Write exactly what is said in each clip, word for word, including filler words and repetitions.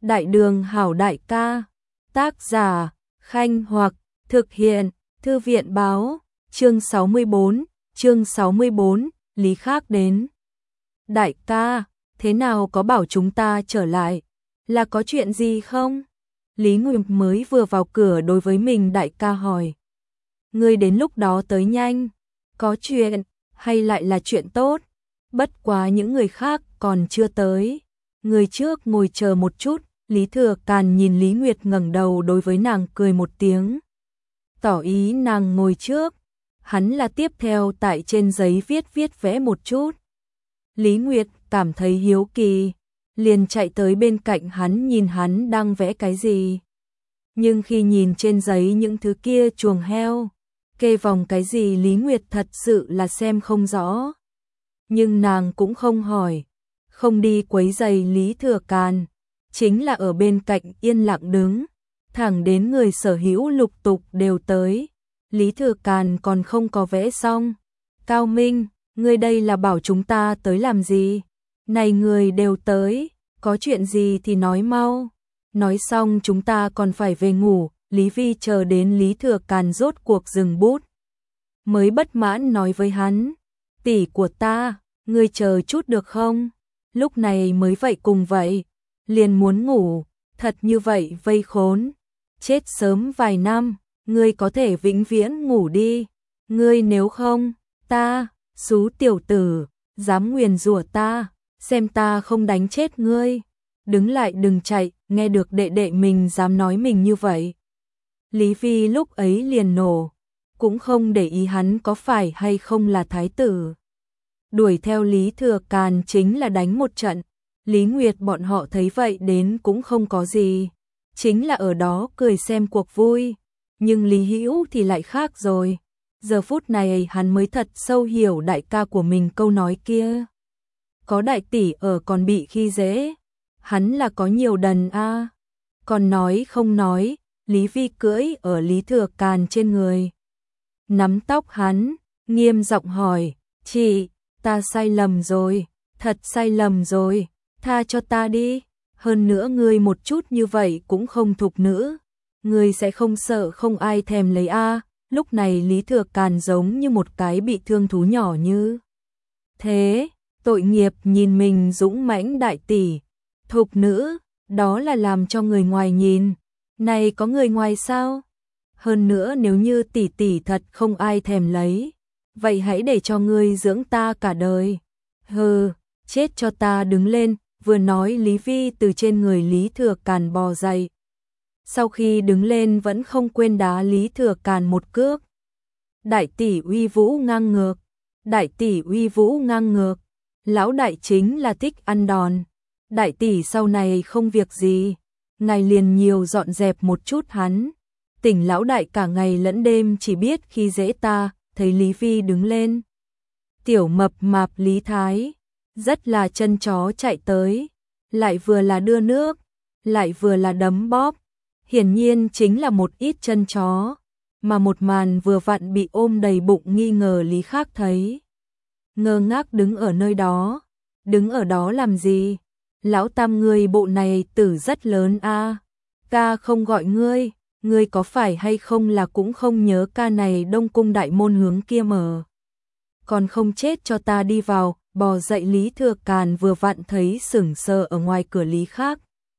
Đại đường hảo đại ca. Tác giả, Khanh Hoặc, thực hiện, Thư viện báo, chương sáu mươi bốn, chương sáu mươi bốn, Lý Khác đến. Đại ca, thế nào có bảo chúng ta trở lại? Là có chuyện gì không? Lý Nguyệt mới vừa vào cửa đối với mình đại ca hỏi. Ngươi đến lúc đó tới nhanh, có chuyện, hay lại là chuyện tốt? Bất quá những người khác còn chưa tới. Người trước ngồi chờ một chút. Lý Thừa Càn nhìn Lý Nguyệt ngẩng đầu đối với nàng cười một tiếng, tỏ ý nàng ngồi trước, hắn là tiếp theo tại trên giấy viết viết vẽ một chút. Lý Nguyệt cảm thấy hiếu kỳ, liền chạy tới bên cạnh hắn nhìn hắn đang vẽ cái gì. Nhưng khi nhìn trên giấy những thứ kia chuồng heo, kê vòng cái gì Lý Nguyệt thật sự là xem không rõ. Nhưng nàng cũng không hỏi, không đi quấy rầy Lý Thừa Càn. Chính là ở bên cạnh yên lặng đứng, thẳng đến người sở hữu lục tục đều tới. Lý Thừa Càn còn không có vẽ xong. Cao Minh, ngươi đây là bảo chúng ta tới làm gì? Này người đều tới, có chuyện gì thì nói mau. Nói xong chúng ta còn phải về ngủ. Lý Vi chờ đến Lý Thừa Càn rốt cuộc dừng bút, mới bất mãn nói với hắn, tỷ của ta, ngươi chờ chút được không? Lúc này mới vậy cùng vậy. Liền muốn ngủ, thật như vậy vây khốn, chết sớm vài năm, ngươi có thể vĩnh viễn ngủ đi, ngươi nếu không, ta, xú tiểu tử, dám nguyền rủa ta, xem ta không đánh chết ngươi, đứng lại đừng chạy, nghe được đệ đệ mình dám nói mình như vậy. Lý Vi lúc ấy liền nổ, cũng không để ý hắn có phải hay không là thái tử. Đuổi theo Lý Thừa Càn chính là đánh một trận. Lý Nguyệt bọn họ thấy vậy đến cũng không có gì, chính là ở đó cười xem cuộc vui, nhưng Lý Hữu thì lại khác rồi. Giờ phút này hắn mới thật sâu hiểu đại ca của mình câu nói kia. Có đại tỷ ở còn bị khi dễ, hắn là có nhiều đần a. À. Còn nói không nói, Lý Vi cưỡi ở Lý Thừa Càn trên người, nắm tóc hắn, nghiêm giọng hỏi, chị, ta sai lầm rồi, thật sai lầm rồi. Tha cho ta đi, hơn nữa ngươi một chút như vậy cũng không thục nữ, ngươi sẽ không sợ không ai thèm lấy a. À. Lúc này Lý Thừa Càn giống như một cái bị thương thú nhỏ như thế, tội nghiệp nhìn mình dũng mãnh đại tỷ, thục nữ, đó là làm cho người ngoài nhìn, này có người ngoài sao? Hơn nữa nếu như tỷ tỷ thật không ai thèm lấy, vậy hãy để cho ngươi dưỡng ta cả đời. Hừ, chết cho ta đứng lên. Vừa nói Lý Vi từ trên người Lý Thừa Càn bò dậy. Sau khi đứng lên vẫn không quên đá Lý Thừa Càn một cước. Đại tỷ uy vũ ngang ngược. Đại tỷ uy vũ ngang ngược. Lão đại chính là thích ăn đòn. Đại tỷ sau này không việc gì, ngài liền nhiều dọn dẹp một chút hắn. Tỉnh lão đại cả ngày lẫn đêm chỉ biết khi dễ ta, thấy Lý Vi đứng lên. Tiểu mập mạp Lý Thái rất là chân chó chạy tới, lại vừa là đưa nước, lại vừa là đấm bóp, hiển nhiên chính là một ít chân chó, mà một màn vừa vặn bị ôm đầy bụng nghi ngờ Lý Khác thấy. Ngơ ngác đứng ở nơi đó, đứng ở đó làm gì? Lão tam ngươi bộ này tử rất lớn a. À. Ca không gọi ngươi, ngươi có phải hay không là cũng không nhớ ca này Đông Cung đại môn hướng kia mở. Còn không chết cho ta đi vào. Bò dậy Lý Thừa Càn vừa vặn thấy sững sờ ở ngoài cửa Lý Khác.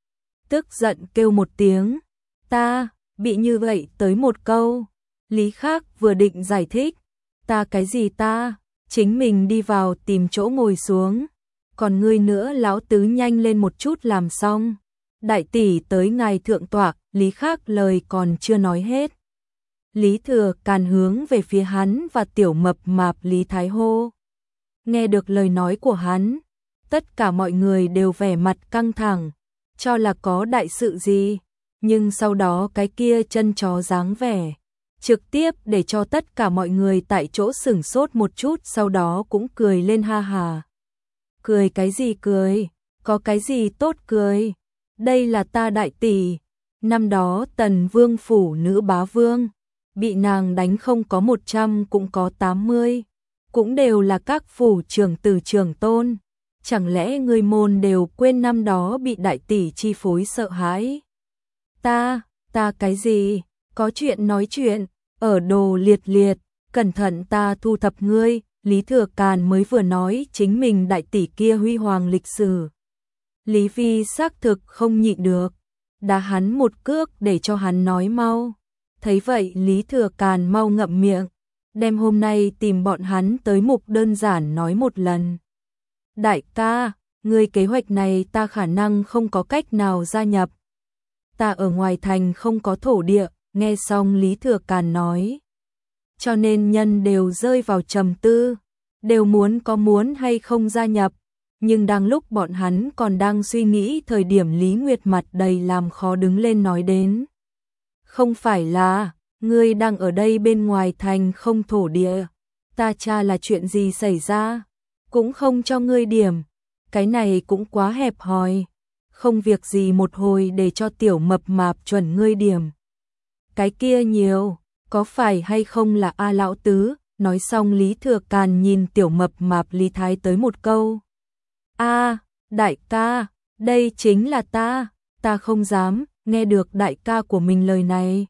Tức giận kêu một tiếng, ta, bị như vậy tới một câu. Lý Khác vừa định giải thích, ta cái gì ta, chính mình đi vào tìm chỗ ngồi xuống. Còn ngươi nữa lão tứ nhanh lên một chút làm xong. Đại tỷ tới ngài thượng tọa, Lý Khác lời còn chưa nói hết. Lý Thừa Càn hướng về phía hắn và tiểu mập mạp Lý Thái hô. Nghe được lời nói của hắn, tất cả mọi người đều vẻ mặt căng thẳng, cho là có đại sự gì, nhưng sau đó cái kia chân chó dáng vẻ, trực tiếp để cho tất cả mọi người tại chỗ sửng sốt một chút, sau đó cũng cười lên ha hà. Cười cái gì cười, có cái gì tốt cười, đây là ta đại tỷ, năm đó Tần Vương phủ nữ bá vương, bị nàng đánh không có một trăm cũng có tám mươi. Cũng đều là các phủ trưởng tử trưởng tôn, chẳng lẽ ngươi môn đều quên năm đó bị đại tỷ chi phối sợ hãi? Ta, ta cái gì? Có chuyện nói chuyện, ở đồ liệt liệt, cẩn thận ta thu thập ngươi. Lý Thừa Càn mới vừa nói chính mình đại tỷ kia huy hoàng lịch sử. Lý Vi xác thực không nhịn được, đá hắn một cước để cho hắn nói mau. Thấy vậy Lý Thừa Càn mau ngậm miệng, đem hôm nay tìm bọn hắn tới mục đơn giản nói một lần. Đại ca, ngươi kế hoạch này ta khả năng không có cách nào gia nhập. Ta ở ngoài thành không có thổ địa, nghe xong Lý Thừa Càn nói. Cho nên nhân đều rơi vào trầm tư, đều muốn có muốn hay không gia nhập. Nhưng đang lúc bọn hắn còn đang suy nghĩ thời điểm Lý Nguyệt mặt đầy làm khó đứng lên nói đến. Không phải là, ngươi đang ở đây bên ngoài thành không thổ địa, ta tra là chuyện gì xảy ra, cũng không cho ngươi điểm, cái này cũng quá hẹp hòi, không việc gì một hồi để cho tiểu mập mạp chuẩn ngươi điểm. Cái kia nhiều, có phải hay không là A lão tứ, nói xong Lý Thừa Càn nhìn tiểu mập mạp Lý Thái tới một câu. A, đại ca, đây chính là ta, ta không dám, nghe được đại ca của mình lời này.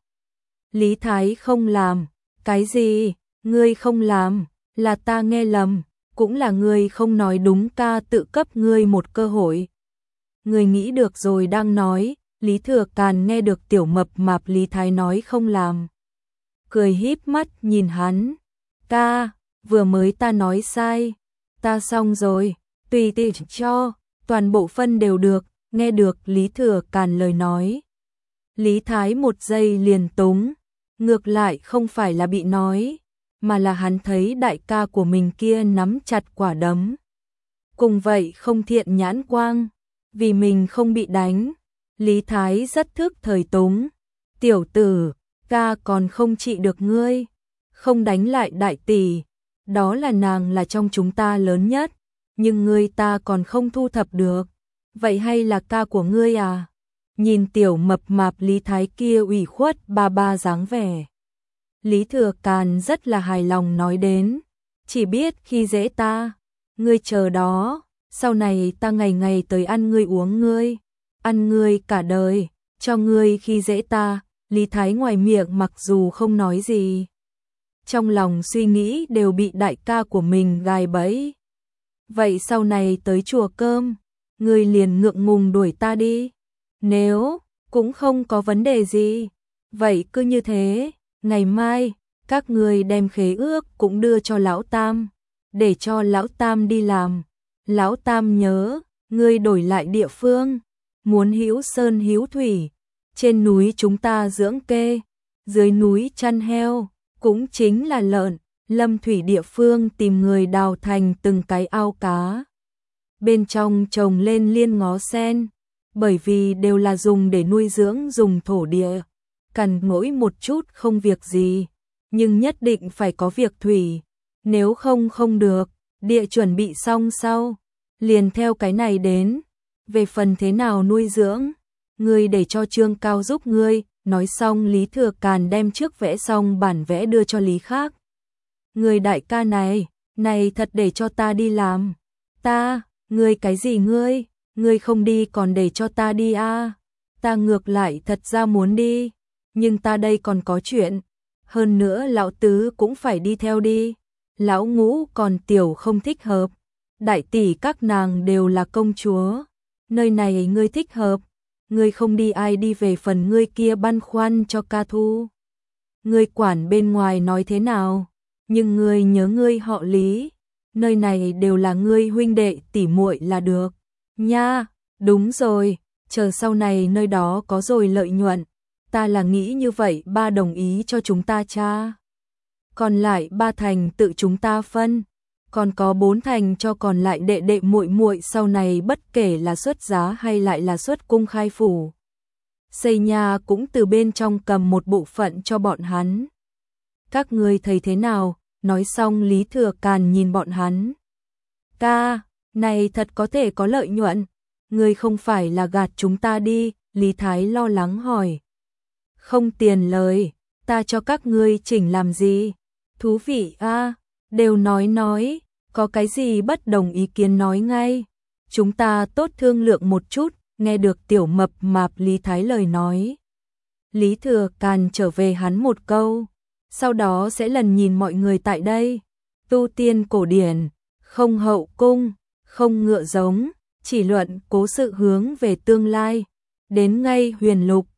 Lý Thái không làm, cái gì, ngươi không làm, là ta nghe lầm, cũng là ngươi không nói đúng, ca tự cấp ngươi một cơ hội. Ngươi nghĩ được rồi đang nói, Lý Thừa Càn nghe được tiểu mập mạp Lý Thái nói không làm. Cười híp mắt nhìn hắn, ca, vừa mới ta nói sai, ta xong rồi, tùy tiện cho, toàn bộ phân đều được, nghe được Lý Thừa Càn lời nói. Lý Thái một giây liền túng, ngược lại không phải là bị nói, mà là hắn thấy đại ca của mình kia nắm chặt quả đấm. Cùng vậy không thiện nhãn quang, vì mình không bị đánh, Lý Thái rất thức thời túng. Tiểu tử, ca còn không trị được ngươi, không đánh lại đại tỷ, đó là nàng là trong chúng ta lớn nhất, nhưng ngươi ta còn không thu thập được, vậy hay là ca của ngươi à? Nhìn tiểu mập mạp Lý Thái kia ủy khuất ba ba dáng vẻ. Lý Thừa Càn rất là hài lòng nói đến, chỉ biết khi dễ ta, ngươi chờ đó, sau này ta ngày ngày tới ăn ngươi uống ngươi, ăn ngươi cả đời, cho ngươi khi dễ ta. Lý Thái ngoài miệng mặc dù không nói gì, trong lòng suy nghĩ đều bị đại ca của mình gài bẫy. Vậy sau này tới chùa cơm, ngươi liền ngượng ngùng đuổi ta đi. Nếu cũng không có vấn đề gì, vậy cứ như thế, ngày mai các ngươi đem khế ước cũng đưa cho lão Tam, để cho lão Tam đi làm. Lão Tam nhớ, ngươi đổi lại địa phương, muốn hữu sơn hữu thủy, trên núi chúng ta dưỡng kê, dưới núi chăn heo, cũng chính là lợn, lâm thủy địa phương tìm người đào thành từng cái ao cá. Bên trong trồng lên liên ngó sen, bởi vì đều là dùng để nuôi dưỡng dùng thổ địa, cần mỗi một chút không việc gì, nhưng nhất định phải có việc thủy, nếu không không được, địa chuẩn bị xong sau, liền theo cái này đến, về phần thế nào nuôi dưỡng, ngươi để cho Trương Cao giúp ngươi. Nói xong Lý Thừa Càn đem trước vẽ xong bản vẽ đưa cho Lý Khác. Ngươi đại ca này, này thật để cho ta đi làm. Ta, ngươi cái gì ngươi, ngươi không đi còn để cho ta đi à? Ta ngược lại thật ra muốn đi, nhưng ta đây còn có chuyện. Hơn nữa lão tứ cũng phải đi theo đi. Lão ngũ còn tiểu không thích hợp. Đại tỷ các nàng đều là công chúa. Nơi này ngươi thích hợp. Ngươi không đi ai đi, về phần ngươi kia băn khoăn cho ca thu. Ngươi quản bên ngoài nói thế nào, nhưng ngươi nhớ ngươi họ Lý, nơi này đều là ngươi huynh đệ tỷ muội là được. Nha, đúng rồi, chờ sau này nơi đó có rồi lợi nhuận, ta là nghĩ như vậy, ba đồng ý cho chúng ta cha. Còn lại ba thành tự chúng ta phân, còn có bốn thành cho còn lại đệ đệ muội muội, sau này bất kể là xuất giá hay lại là xuất cung khai phủ. Xây nhà cũng từ bên trong cầm một bộ phận cho bọn hắn. Các ngươi thấy thế nào? Nói xong Lý Thừa Càn nhìn bọn hắn. Ca, này thật có thể có lợi nhuận. Ngươi không phải là gạt chúng ta đi? Lý Thái lo lắng hỏi. Không tiền lời, ta cho các ngươi chỉnh làm gì? Thú vị a, à, đều nói nói, có cái gì bất đồng ý kiến nói ngay. chúng ta tốt thương lượng một chút, nghe được tiểu mập mạp Lý Thái lời nói. Lý Thừa Càn trở về hắn một câu, sau đó sẽ lần nhìn mọi người tại đây, tu tiên cổ điển, không hậu cung, không ngựa giống, chỉ luận cố sự hướng về tương lai, đến ngay huyền lục,